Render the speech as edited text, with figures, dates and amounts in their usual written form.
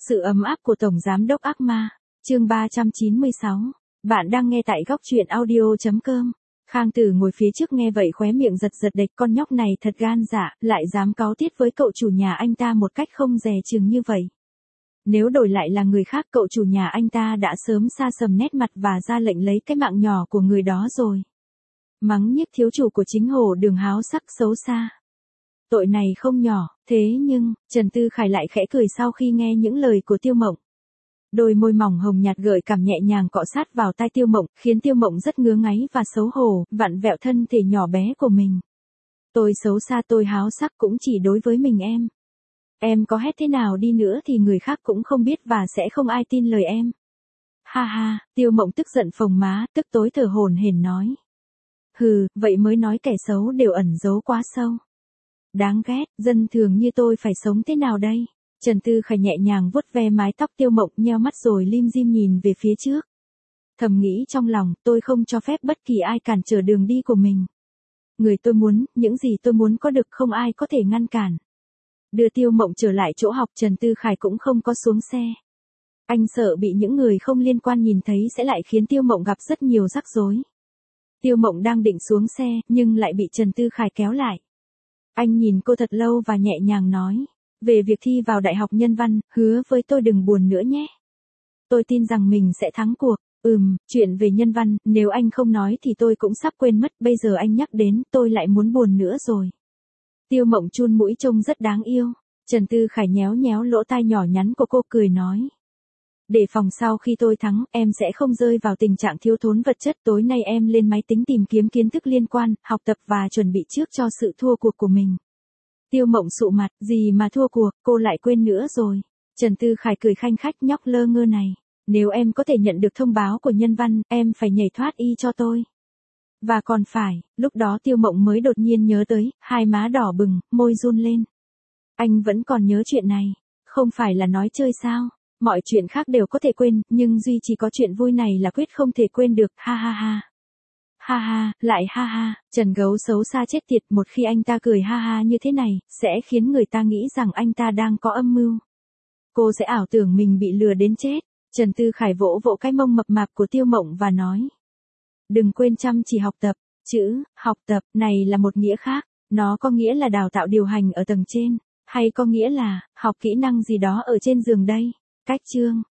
Sự ấm áp của Tổng Giám đốc ác ma, chương 396. Bạn đang nghe tại góc truyện audio.com. Khang Tử ngồi phía trước nghe vậy khóe miệng giật giật đệch, con nhóc này thật gan dạ, lại dám cáu tiết với cậu chủ nhà anh ta một cách không dè chừng như vậy. Nếu đổi lại là người khác, cậu chủ nhà anh ta đã sớm sa sầm nét mặt và ra lệnh lấy cái mạng nhỏ của người đó rồi. Mắng nhiếc thiếu chủ của chính Hồ Đường háo sắc xấu xa. Tội này không nhỏ, thế nhưng, Trần Tư Khải lại khẽ cười sau khi nghe những lời của Tiêu Mộng. Đôi môi mỏng hồng nhạt gợi cảm nhẹ nhàng cọ sát vào tai Tiêu Mộng, khiến Tiêu Mộng rất ngứa ngáy và xấu hổ, vặn vẹo thân thể nhỏ bé của mình. Tôi xấu xa, tôi háo sắc cũng chỉ đối với mình em. Em có hét thế nào đi nữa thì người khác cũng không biết và sẽ không ai tin lời em. Ha ha, Tiêu Mộng tức giận phồng má, tức tối thở hổn hển nói. Hừ, vậy mới nói kẻ xấu đều ẩn giấu quá sâu. Đáng ghét, dân thường như tôi phải sống thế nào đây? Trần Tư Khải nhẹ nhàng vuốt ve mái tóc Tiêu Mộng, nheo mắt rồi lim dim nhìn về phía trước. Thầm nghĩ trong lòng, tôi không cho phép bất kỳ ai cản trở đường đi của mình. Người tôi muốn, những gì tôi muốn có được không ai có thể ngăn cản. Đưa Tiêu Mộng trở lại chỗ học, Trần Tư Khải cũng không có xuống xe. Anh sợ bị những người không liên quan nhìn thấy sẽ lại khiến Tiêu Mộng gặp rất nhiều rắc rối. Tiêu Mộng đang định xuống xe, nhưng lại bị Trần Tư Khải kéo lại. Anh nhìn cô thật lâu và nhẹ nhàng nói, về việc thi vào Đại học Nhân văn, hứa với tôi đừng buồn nữa nhé. Tôi tin rằng mình sẽ thắng cuộc. Chuyện về nhân văn, nếu anh không nói thì tôi cũng sắp quên mất, bây giờ anh nhắc đến, tôi lại muốn buồn nữa rồi. Tiêu Mộng chun mũi trông rất đáng yêu. Trần Tư Khải nhéo nhéo lỗ tai nhỏ nhắn của cô cười nói. Để phòng sau khi tôi thắng, em sẽ không rơi vào tình trạng thiếu thốn vật chất. Tối nay em lên máy tính tìm kiếm kiến thức liên quan, học tập và chuẩn bị trước cho sự thua cuộc của mình. Tiêu Mộng sụ mặt, gì mà thua cuộc, cô lại quên nữa rồi. Trần Tư Khải cười khanh khách, nhóc lơ ngơ này. Nếu em có thể nhận được thông báo của nhân văn, em phải nhảy thoát y cho tôi. Và còn phải, lúc đó Tiêu Mộng mới đột nhiên nhớ tới, hai má đỏ bừng, môi run lên. Anh vẫn còn nhớ chuyện này, không phải là nói chơi sao? Mọi chuyện khác đều có thể quên, nhưng duy chỉ có chuyện vui này là quyết không thể quên được, ha ha ha. Ha ha, lại ha ha, Trần Gấu xấu xa chết tiệt, một khi anh ta cười ha ha như thế này, sẽ khiến người ta nghĩ rằng anh ta đang có âm mưu. Cô sẽ ảo tưởng mình bị lừa đến chết. Trần Tư Khải vỗ vỗ cái mông mập mạp của Tiêu Mộng và nói. Đừng quên chăm chỉ học tập, chữ, học tập, này là một nghĩa khác, nó có nghĩa là đào tạo điều hành ở tầng trên, hay có nghĩa là, học kỹ năng gì đó ở trên giường đây. Cách chương,